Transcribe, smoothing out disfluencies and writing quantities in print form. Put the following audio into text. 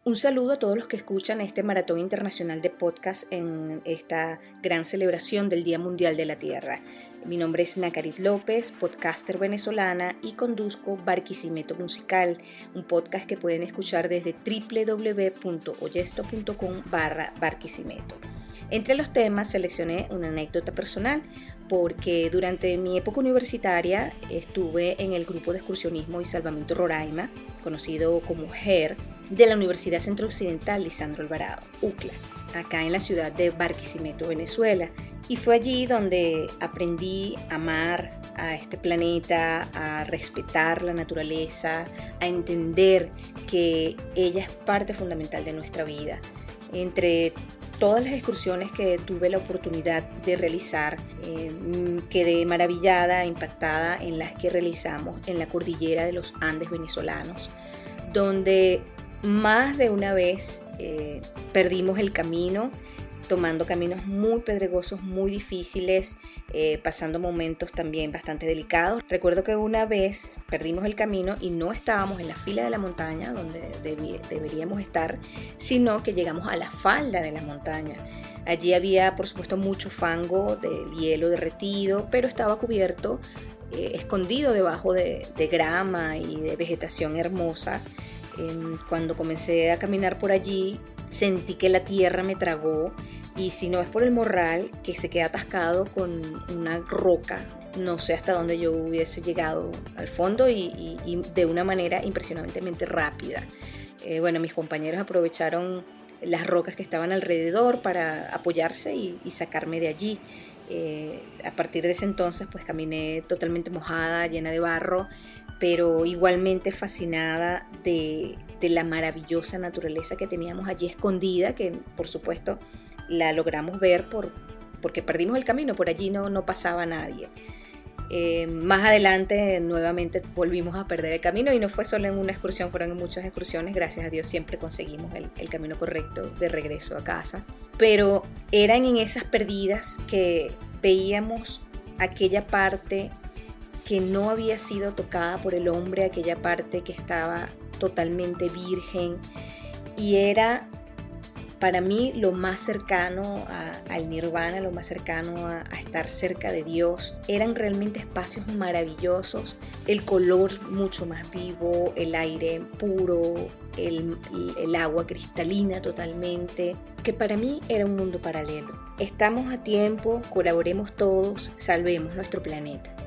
Un saludo a todos los que escuchan este maratón internacional de podcast en esta gran celebración del Día Mundial de la Tierra. Mi nombre es Nacarit López, podcaster venezolana y conduzco Barquisimeto Musical, un podcast que pueden escuchar desde www.oyesto.com/Barquisimeto. Entre los temas seleccioné una anécdota personal porque durante mi época universitaria estuve en el grupo de excursionismo y salvamento Roraima, conocido como GER, de la Universidad Centro Occidental Lisandro Alvarado, UCLA, acá en la ciudad de Barquisimeto, Venezuela. Y fue allí donde aprendí a amar a este planeta, a respetar la naturaleza, a entender que ella es parte fundamental de nuestra vida. Entre todas las excursiones que tuve la oportunidad de realizar, quedé maravillada, impactada en las que realizamos en la cordillera de los Andes venezolanos, donde más de una vez perdimos el camino, tomando caminos muy pedregosos, muy difíciles, pasando momentos también bastante delicados. Recuerdo que una vez perdimos el camino y no estábamos en la fila de la montaña donde deberíamos estar, sino que llegamos a la falda de la montaña. Allí había, por supuesto, mucho fango del hielo derretido, pero estaba cubierto, escondido debajo de grama y de vegetación hermosa. Cuando comencé a caminar por allí, sentí que la tierra me tragó, y si no es por el morral que se queda atascado con una roca, no sé hasta dónde yo hubiese llegado al fondo y de una manera impresionantemente rápida. Mis compañeros aprovecharon las rocas que estaban alrededor para apoyarse y sacarme de allí. A partir de ese entonces pues caminé totalmente mojada, llena de barro, pero igualmente fascinada de la maravillosa naturaleza que teníamos allí escondida, que por supuesto la logramos ver porque perdimos el camino, por allí no pasaba nadie. Más adelante nuevamente volvimos a perder el camino, y no fue solo en una excursión, fueron en muchas excursiones. Gracias a Dios siempre conseguimos el camino correcto de regreso a casa, pero eran en esas perdidas que veíamos aquella parte que no había sido tocada por el hombre, aquella parte que estaba totalmente virgen, y era para mí lo más cercano al nirvana, lo más cercano a estar cerca de Dios. Eran realmente espacios maravillosos, el color mucho más vivo, el aire puro, el agua cristalina totalmente, que para mí era un mundo paralelo. Estamos a tiempo, colaboremos todos, salvemos nuestro planeta.